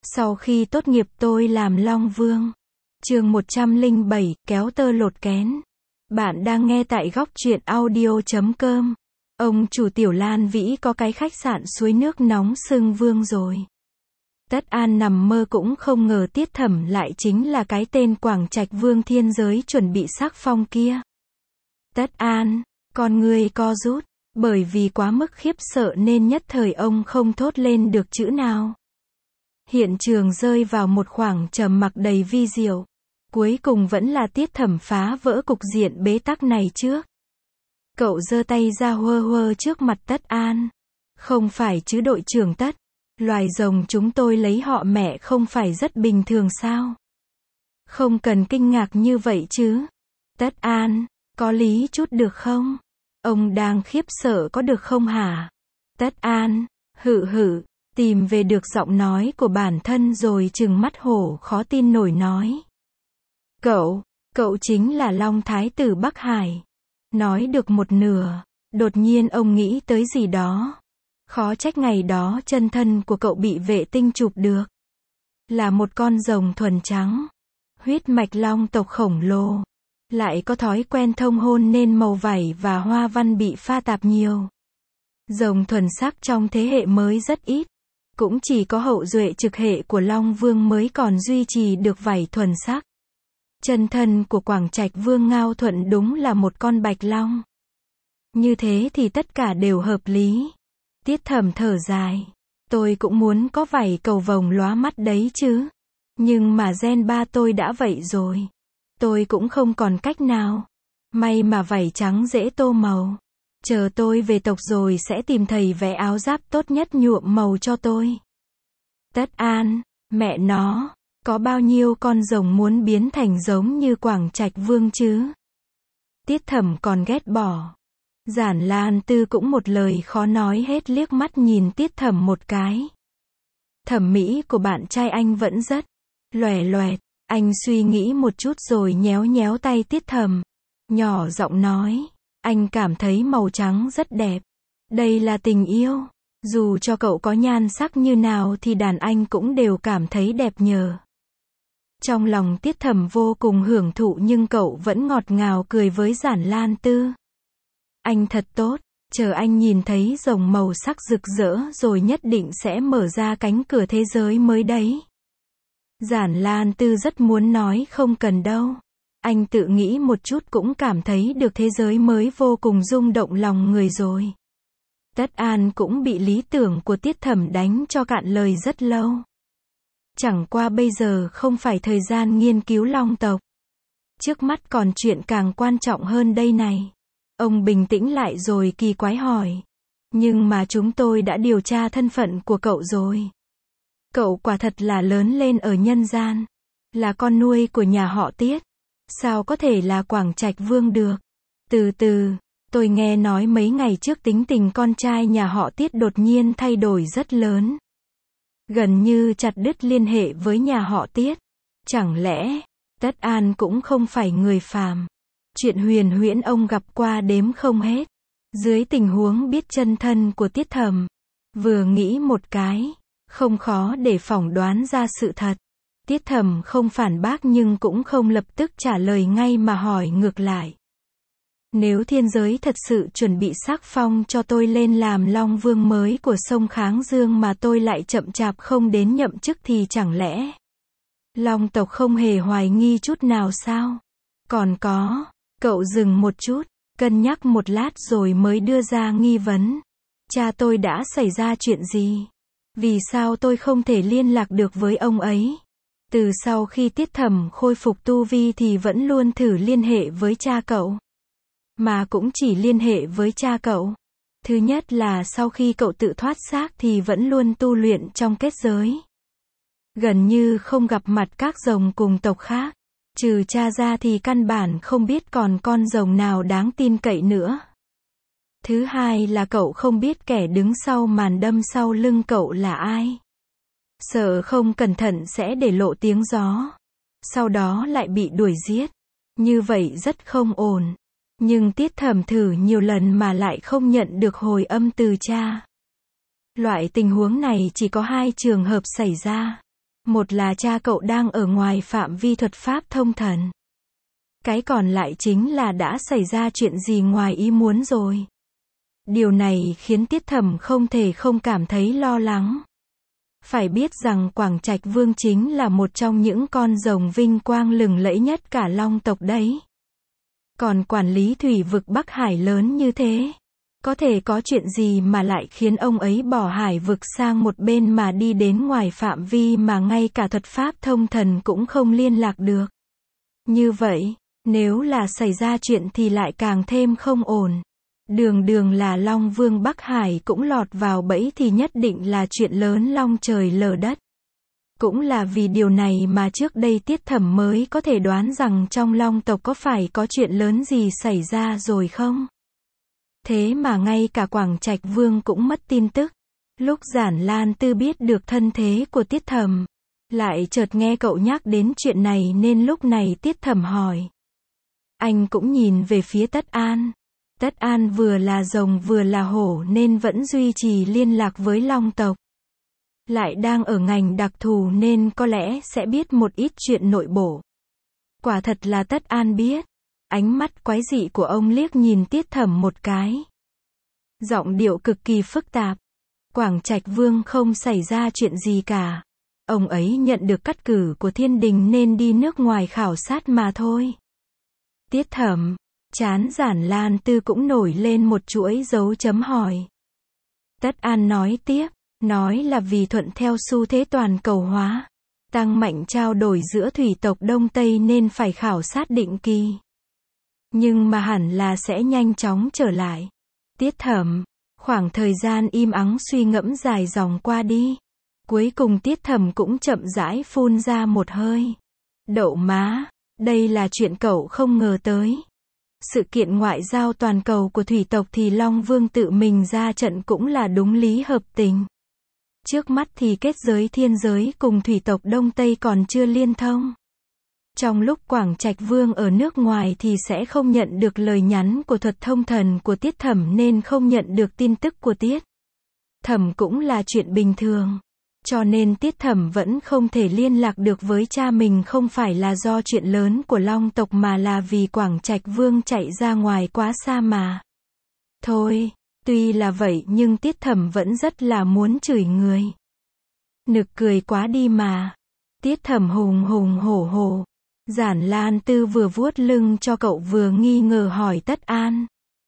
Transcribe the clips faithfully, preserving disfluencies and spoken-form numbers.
Sau khi tốt nghiệp tôi làm Long Vương. Chương một trăm lẻ bảy, kéo tơ lột kén. Bạn đang nghe tại góc truyện audio chấm com. Ông chủ Tiểu Lan Vĩ có cái khách sạn suối nước nóng xưng Vương rồi. Tất An nằm mơ cũng không ngờ Tiết Thẩm lại chính là cái tên Quảng Trạch Vương thiên giới chuẩn bị sắc phong kia. Tất An, con người co rút, bởi vì quá mức khiếp sợ nên nhất thời ông không thốt lên được chữ nào. Hiện trường rơi vào một khoảng trầm mặc đầy vi diệu. Cuối cùng vẫn là Tiết Thẩm phá vỡ cục diện bế tắc này trước. Cậu giơ tay ra huơ huơ trước mặt Tất An. Không phải chứ đội trưởng Tất. Loài rồng chúng tôi lấy họ mẹ không phải rất bình thường sao? Không cần kinh ngạc như vậy chứ. Tất An, có lý chút được không? Ông đang khiếp sợ có được không hả? Tất An, hự hự, tìm về được giọng nói của bản thân rồi trừng mắt hổ khó tin nổi nói. Cậu, cậu chính là Long Thái tử Bắc Hải. Nói được một nửa, đột nhiên ông nghĩ tới gì đó. Khó trách ngày đó chân thân của cậu bị vệ tinh chụp được. Là một con rồng thuần trắng. Huyết mạch long tộc khổng lồ. Lại có thói quen thông hôn nên màu vảy và hoa văn bị pha tạp nhiều. Rồng thuần sắc trong thế hệ mới rất ít. Cũng chỉ có hậu duệ trực hệ của Long Vương mới còn duy trì được vảy thuần sắc. Chân thân của Quảng Trạch Vương Ngao Thuận đúng là một con bạch long. Như thế thì tất cả đều hợp lý. Tiết Thẩm thở dài. Tôi cũng muốn có vảy cầu vồng lóa mắt đấy chứ. Nhưng mà gen ba tôi đã vậy rồi. Tôi cũng không còn cách nào. May mà vảy trắng dễ tô màu. Chờ tôi về tộc rồi sẽ tìm thầy vẽ áo giáp tốt nhất nhuộm màu cho tôi. Tất An, mẹ nó, có bao nhiêu con rồng muốn biến thành giống như Quảng Trạch Vương chứ? Tiết Thẩm còn ghét bỏ. Giản Lan Tư cũng một lời khó nói hết liếc mắt nhìn Tiết Thẩm một cái. Thẩm mỹ của bạn trai anh vẫn rất loè loẹt. Anh suy nghĩ một chút rồi nhéo nhéo tay Tiết Thẩm. Nhỏ giọng nói. Anh cảm thấy màu trắng rất đẹp. Đây là tình yêu. Dù cho cậu có nhan sắc như nào thì đàn anh cũng đều cảm thấy đẹp nhờ. Trong lòng Tiết Thẩm vô cùng hưởng thụ nhưng cậu vẫn ngọt ngào cười với Giản Lan Tư. Anh thật tốt, chờ anh nhìn thấy rồng màu sắc rực rỡ rồi nhất định sẽ mở ra cánh cửa thế giới mới đấy. Giản Lan Tư rất muốn nói không cần đâu. Anh tự nghĩ một chút cũng cảm thấy được thế giới mới vô cùng rung động lòng người rồi. Tất An cũng bị lý tưởng của Tiết Thẩm đánh cho cạn lời rất lâu. Chẳng qua bây giờ không phải thời gian nghiên cứu long tộc. Trước mắt còn chuyện càng quan trọng hơn đây này. Ông bình tĩnh lại rồi kỳ quái hỏi. Nhưng mà chúng tôi đã điều tra thân phận của cậu rồi. Cậu quả thật là lớn lên ở nhân gian. Là con nuôi của nhà họ Tiết. Sao có thể là Quảng Trạch Vương được? Từ từ, tôi nghe nói mấy ngày trước tính tình con trai nhà họ Tiết đột nhiên thay đổi rất lớn. Gần như chặt đứt liên hệ với nhà họ Tiết. Chẳng lẽ, Tất An cũng không phải người phàm. Chuyện huyền huyễn ông gặp qua đếm không hết. Dưới tình huống biết chân thân của Tiết Thẩm. Vừa nghĩ một cái, không khó để phỏng đoán ra sự thật. Tiết Thẩm không phản bác nhưng cũng không lập tức trả lời ngay mà hỏi ngược lại. Nếu thiên giới thật sự chuẩn bị sắc phong cho tôi lên làm Long Vương mới của sông Kháng Dương mà tôi lại chậm chạp không đến nhậm chức thì chẳng lẽ Long tộc không hề hoài nghi chút nào sao? Còn có, cậu dừng một chút, cân nhắc một lát rồi mới đưa ra nghi vấn. Cha tôi đã xảy ra chuyện gì? Vì sao tôi không thể liên lạc được với ông ấy? Từ sau khi Tiết Thẩm khôi phục tu vi thì vẫn luôn thử liên hệ với cha cậu. Mà cũng chỉ liên hệ với cha cậu. Thứ nhất là sau khi cậu tự thoát xác thì vẫn luôn tu luyện trong kết giới. Gần như không gặp mặt các rồng cùng tộc khác. Trừ cha ra thì căn bản không biết còn con rồng nào đáng tin cậy nữa. Thứ hai là cậu không biết kẻ đứng sau màn đâm sau lưng cậu là ai. Sợ không cẩn thận sẽ để lộ tiếng gió. Sau đó lại bị đuổi giết. Như vậy rất không ổn. Nhưng Tiết Thẩm thử nhiều lần mà lại không nhận được hồi âm từ cha. Loại tình huống này chỉ có hai trường hợp xảy ra. Một là cha cậu đang ở ngoài phạm vi thuật pháp thông thần. Cái còn lại chính là đã xảy ra chuyện gì ngoài ý muốn rồi. Điều này khiến Tiết Thẩm không thể không cảm thấy lo lắng. Phải biết rằng Quảng Trạch Vương chính là một trong những con rồng vinh quang lừng lẫy nhất cả Long tộc đấy. Còn quản lý thủy vực Bắc Hải lớn như thế, có thể có chuyện gì mà lại khiến ông ấy bỏ hải vực sang một bên mà đi đến ngoài phạm vi mà ngay cả thuật pháp thông thần cũng không liên lạc được. Như vậy, nếu là xảy ra chuyện thì lại càng thêm không ổn. Đường đường là Long Vương Bắc Hải cũng lọt vào bẫy thì nhất định là chuyện lớn long trời lở đất. Cũng là vì điều này mà trước đây Tiết Thẩm mới có thể đoán rằng trong Long tộc có phải có chuyện lớn gì xảy ra rồi không? Thế mà ngay cả Quảng Trạch Vương cũng mất tin tức. Lúc Giản Lan Tư biết được thân thế của Tiết Thẩm, lại chợt nghe cậu nhắc đến chuyện này nên lúc này Tiết Thẩm hỏi. Anh cũng nhìn về phía Tất An. Tất An vừa là rồng vừa là hổ nên vẫn duy trì liên lạc với Long tộc. Lại đang ở ngành đặc thù nên có lẽ sẽ biết một ít chuyện nội bộ. Quả thật là Tất An biết. Ánh mắt quái dị của ông liếc nhìn Tiết Thẩm một cái. Giọng điệu cực kỳ phức tạp. Quảng Trạch Vương không xảy ra chuyện gì cả. Ông ấy nhận được cắt cử của thiên đình nên đi nước ngoài khảo sát mà thôi. Tiết Thẩm, trán Giản Lan Tư cũng nổi lên một chuỗi dấu chấm hỏi. Tất An nói tiếp, nói là vì thuận theo xu thế toàn cầu hóa, tăng mạnh trao đổi giữa thủy tộc Đông Tây nên phải khảo sát định kỳ. Nhưng mà hẳn là sẽ nhanh chóng trở lại. Tiết Thẩm, khoảng thời gian im ắng suy ngẫm dài dòng qua đi. Cuối cùng Tiết Thẩm cũng chậm rãi phun ra một hơi. Đậu má, đây là chuyện cậu không ngờ tới. Sự kiện ngoại giao toàn cầu của thủy tộc thì Long Vương tự mình ra trận cũng là đúng lý hợp tình. Trước mắt thì kết giới thiên giới cùng thủy tộc Đông Tây còn chưa liên thông. Trong lúc Quảng Trạch Vương ở nước ngoài thì sẽ không nhận được lời nhắn của thuật thông thần của Tiết Thẩm nên không nhận được tin tức của Tiết Thẩm cũng là chuyện bình thường. Cho nên Tiết Thẩm vẫn không thể liên lạc được với cha mình không phải là do chuyện lớn của Long tộc mà là vì Quảng Trạch Vương chạy ra ngoài quá xa mà. Thôi, tuy là vậy nhưng Tiết Thẩm vẫn rất là muốn chửi người. Nực cười quá đi mà. Tiết Thẩm hùng hùng hổ hổ. Giản Lan Tư vừa vuốt lưng cho cậu vừa nghi ngờ hỏi Tất An.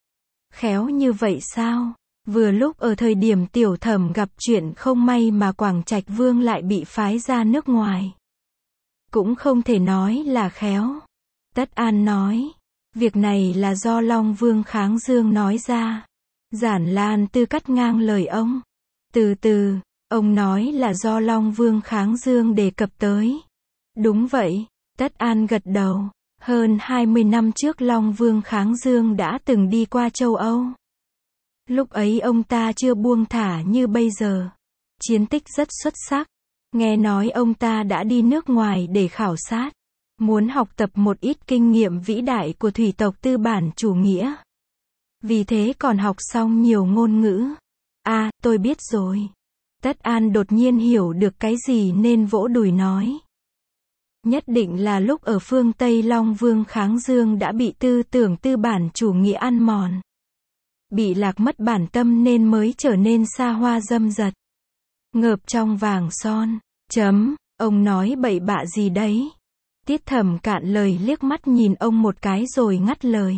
Khéo như vậy sao? Vừa lúc ở thời điểm Tiểu Thẩm gặp chuyện không may mà Quảng Trạch Vương lại bị phái ra nước ngoài. Cũng không thể nói là khéo. Tất An nói. Việc này là do Long Vương Kháng Dương nói ra. Giản Lan Tư cắt ngang lời ông. Từ từ, ông nói là do Long Vương Kháng Dương đề cập tới. Đúng vậy. Tất An gật đầu. Hơn hai mươi năm trước Long Vương Kháng Dương đã từng đi qua châu Âu. Lúc ấy ông ta chưa buông thả như bây giờ. Chiến tích rất xuất sắc. Nghe nói ông ta đã đi nước ngoài để khảo sát. Muốn học tập một ít kinh nghiệm vĩ đại của thủy tộc tư bản chủ nghĩa. Vì thế còn học xong nhiều ngôn ngữ. À, tôi biết rồi. Tất An đột nhiên hiểu được cái gì nên vỗ đùi nói. Nhất định là lúc ở phương Tây Long Vương Kháng Dương đã bị tư tưởng tư bản chủ nghĩa ăn mòn. Bị lạc mất bản tâm nên mới trở nên xa hoa dâm dật. Ngợp trong vàng son. Chấm, ông nói bậy bạ gì đấy? Tiết Thẩm cạn lời liếc mắt nhìn ông một cái rồi ngắt lời.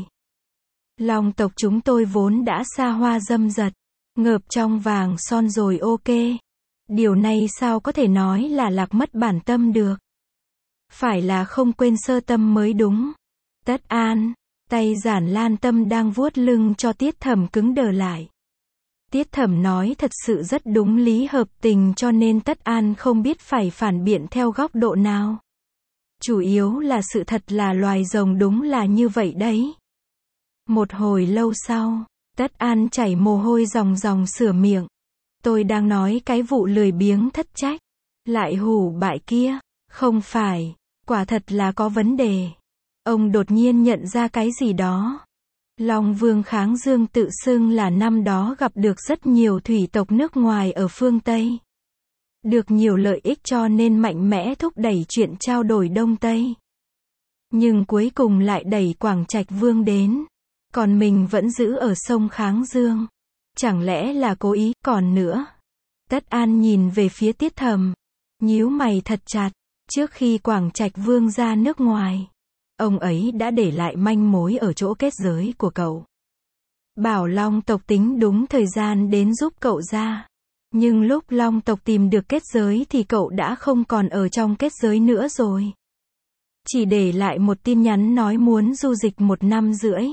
Long tộc chúng tôi vốn đã xa hoa dâm dật. Ngợp trong vàng son rồi ok. Điều này sao có thể nói là lạc mất bản tâm được? Phải là không quên sơ tâm mới đúng. Tất An, tay Giản Lan Tâm đang vuốt lưng cho Tiết Thẩm cứng đờ lại. Tiết Thẩm nói thật sự rất đúng lý hợp tình cho nên Tất An không biết phải phản biện theo góc độ nào. Chủ yếu là sự thật là loài rồng đúng là như vậy đấy. Một hồi lâu sau, Tất An chảy mồ hôi ròng ròng sửa miệng. Tôi đang nói cái vụ lười biếng thất trách. Lại hủ bại kia. Không phải. Quả thật là có vấn đề. Ông đột nhiên nhận ra cái gì đó. Long Vương Kháng Dương tự xưng là năm đó gặp được rất nhiều thủy tộc nước ngoài ở phương Tây. được nhiều lợi ích cho nên mạnh mẽ thúc đẩy chuyện trao đổi Đông Tây. Nhưng cuối cùng lại đẩy Quảng Trạch Vương đến. Còn mình vẫn giữ ở sông Kháng Dương. Chẳng lẽ là cố ý, còn nữa. Tất An nhìn về phía Tiết Thầm. Nhíu mày thật chặt. Trước khi Quảng Trạch Vương ra nước ngoài, ông ấy đã để lại manh mối ở chỗ kết giới của cậu. Bảo Long tộc tính đúng thời gian đến giúp cậu ra. Nhưng lúc Long tộc tìm được kết giới thì cậu đã không còn ở trong kết giới nữa rồi. Chỉ để lại một tin nhắn nói muốn du dịch một năm rưỡi.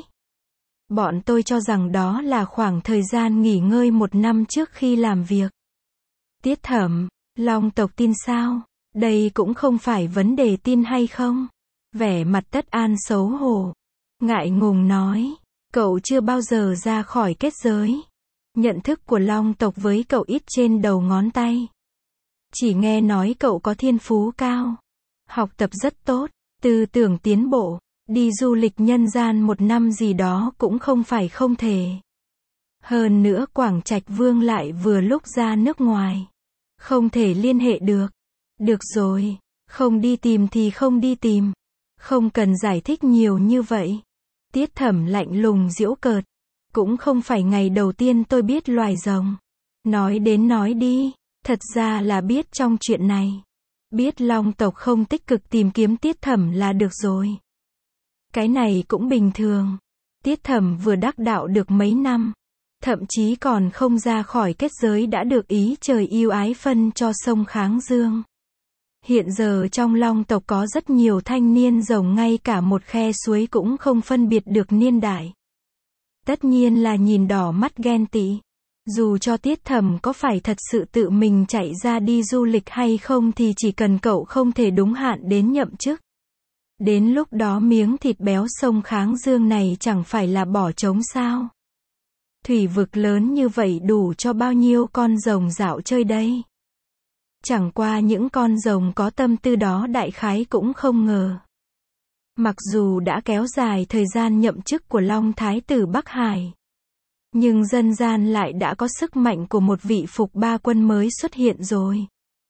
Bọn tôi cho rằng đó là khoảng thời gian nghỉ ngơi một năm trước khi làm việc. Tiết Thẩm, Long tộc tin sao? Đây cũng không phải vấn đề tin hay không. Vẻ mặt Tất An xấu hổ. Ngại ngùng nói. Cậu chưa bao giờ ra khỏi kết giới. Nhận thức của Long tộc với cậu ít trên đầu ngón tay. Chỉ nghe nói cậu có thiên phú cao. Học tập rất tốt. Tư tưởng tiến bộ. Đi du lịch nhân gian một năm gì đó cũng không phải không thể. Hơn nữa Quảng Trạch Vương lại vừa lúc ra nước ngoài. Không thể liên hệ được. Được rồi. Không đi tìm thì không đi tìm. Không cần giải thích nhiều như vậy. Tiết Thẩm lạnh lùng giễu cợt. Cũng không phải ngày đầu tiên tôi biết loài rồng. Nói đến nói đi. Thật ra là biết trong chuyện này. Biết Long tộc không tích cực tìm kiếm Tiết Thẩm là được rồi. Cái này cũng bình thường. Tiết Thẩm vừa đắc đạo được mấy năm. Thậm chí còn không ra khỏi kết giới đã được ý trời yêu ái phân cho sông Kháng Dương. Hiện giờ trong Long tộc có rất nhiều thanh niên rồng, ngay cả một khe suối cũng không phân biệt được niên đại. Tất nhiên là nhìn đỏ mắt ghen tị. Dù cho Tiết Thẩm có phải thật sự tự mình chạy ra đi du lịch hay không thì chỉ cần cậu không thể đúng hạn đến nhậm chức. Đến lúc đó miếng thịt béo sông Kháng Dương này chẳng phải là bỏ trống sao? Thủy vực lớn như vậy đủ cho bao nhiêu con rồng dạo chơi đây? Chẳng qua những con rồng có tâm tư đó đại khái cũng không ngờ. Mặc dù đã kéo dài thời gian nhậm chức của Long Thái tử Bắc Hải, nhưng dân gian lại đã có sức mạnh của một vị Phục Ba Quân mới xuất hiện rồi.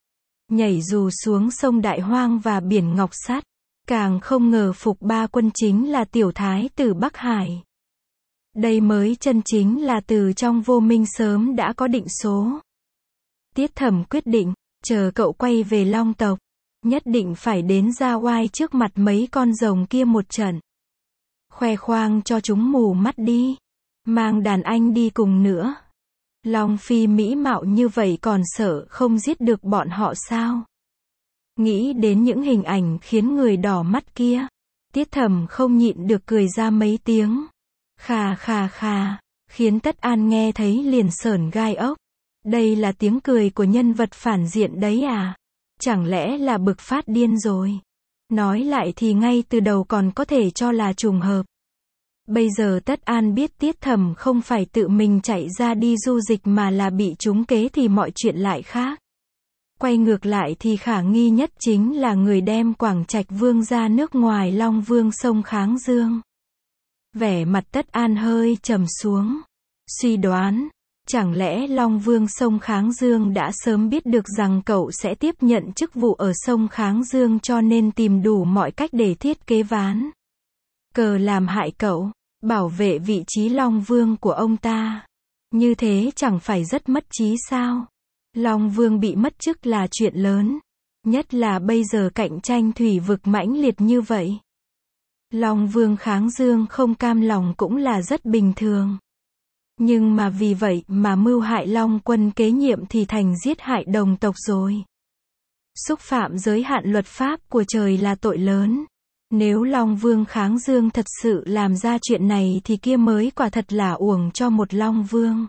Nhảy dù xuống sông Đại Hoang và biển Ngọc Sắt, càng không ngờ Phục Ba Quân chính là tiểu thái tử Bắc Hải. Đây mới chân chính là từ trong vô minh sớm đã có định số. Tiết Thẩm quyết định, chờ cậu quay về Long tộc, nhất định phải đến ra oai trước mặt mấy con rồng kia một trận. Khoe khoang cho chúng mù mắt đi. Mang đàn anh đi cùng nữa. Long Phi mỹ mạo như vậy còn sợ không giết được bọn họ sao? Nghĩ đến những hình ảnh khiến người đỏ mắt kia, Tiết Thẩm không nhịn được cười ra mấy tiếng. Khà khà khà, khiến Tất An nghe thấy liền sởn gai ốc. Đây là tiếng cười của nhân vật phản diện đấy à? Chẳng lẽ là bực phát điên rồi? Nói lại thì ngay từ đầu còn có thể cho là trùng hợp. Bây giờ Tất An biết Tiết Thẩm không phải tự mình chạy ra đi du dịch mà là bị trúng kế thì mọi chuyện lại khác. Quay ngược lại thì khả nghi nhất chính là người đem Quảng Trạch Vương ra nước ngoài Long Vương sông Kháng Dương. Vẻ mặt Tất An hơi trầm xuống. Suy đoán, chẳng lẽ Long Vương sông Kháng Dương đã sớm biết được rằng cậu sẽ tiếp nhận chức vụ ở sông Kháng Dương cho nên tìm đủ mọi cách để thiết kế ván cờ làm hại cậu, bảo vệ vị trí Long Vương của ông ta. Như thế chẳng phải rất mất trí sao? Long Vương bị mất chức là chuyện lớn. Nhất là bây giờ cạnh tranh thủy vực mãnh liệt như vậy. Long Vương Kháng Dương không cam lòng cũng là rất bình thường. Nhưng mà vì vậy mà mưu hại Long Quân kế nhiệm thì thành giết hại đồng tộc rồi. Xúc phạm giới hạn luật pháp của trời là tội lớn. Nếu Long Vương Kháng Dương thật sự làm ra chuyện này thì kia mới quả thật là uổng cho một Long Vương.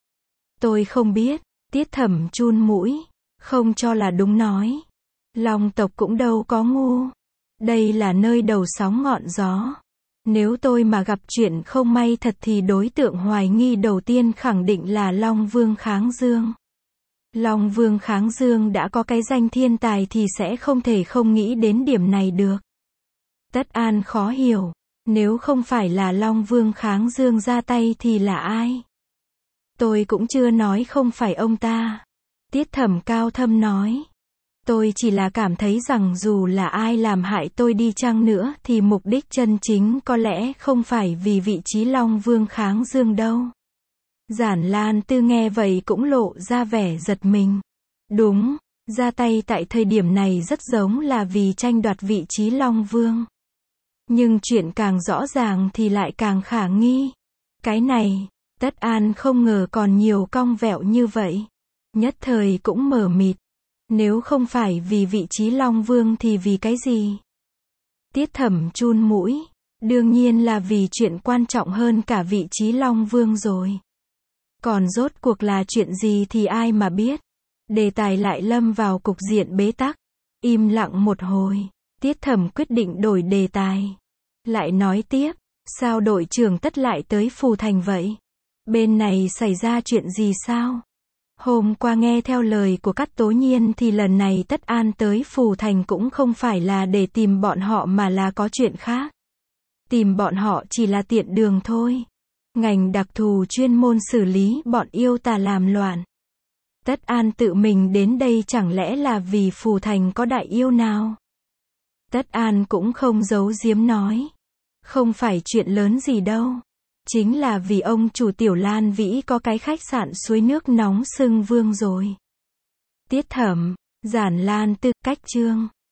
Tôi không biết. Tiết Thẩm chun mũi, không cho là đúng nói. Long tộc cũng đâu có ngu. Đây là nơi đầu sóng ngọn gió. Nếu tôi mà gặp chuyện không may thật thì đối tượng hoài nghi đầu tiên khẳng định là Long Vương Kháng Dương. Long Vương Kháng Dương đã có cái danh thiên tài thì sẽ không thể không nghĩ đến điểm này được. Tất An khó hiểu, nếu không phải là Long Vương Kháng Dương ra tay thì là ai? Tôi cũng chưa nói không phải ông ta. Tiết Thẩm cao thâm nói. Tôi chỉ là cảm thấy rằng dù là ai làm hại tôi đi chăng nữa thì mục đích chân chính có lẽ không phải vì vị trí Long Vương kháng Dương đâu. Giản Lan Tư nghe vậy cũng lộ ra vẻ giật mình. Đúng, ra tay tại thời điểm này rất giống là vì tranh đoạt vị trí Long Vương. Nhưng chuyện càng rõ ràng thì lại càng khả nghi. Cái này, Tất An không ngờ còn nhiều cong vẹo như vậy. Nhất thời cũng mờ mịt. Nếu không phải vì vị trí Long Vương thì vì cái gì? Tiết Thẩm chun mũi. Đương nhiên là vì chuyện quan trọng hơn cả vị trí Long Vương rồi. Còn rốt cuộc là chuyện gì thì ai mà biết. Đề tài lại lâm vào cục diện bế tắc. Im lặng một hồi. Tiết Thẩm quyết định đổi đề tài. Lại nói tiếp. Sao đội trưởng Tất lại tới Phù Thành vậy? Bên này xảy ra chuyện gì sao? Hôm qua nghe theo lời của Cát Tố Nhiên thì lần này Tất An tới Phù Thành cũng không phải là để tìm bọn họ mà là có chuyện khác. Tìm bọn họ chỉ là tiện đường thôi. Ngành đặc thù chuyên môn xử lý bọn yêu tà làm loạn. Tất An tự mình đến đây chẳng lẽ là vì Phù Thành có đại yêu nào? Tất An cũng không giấu giếm nói. Không phải chuyện lớn gì đâu. Chính là vì ông chủ Tiểu Lan Vĩ có cái khách sạn suối nước nóng xưng vương rồi. Tiết Thẩm, Giản Lan Tư, cách chương.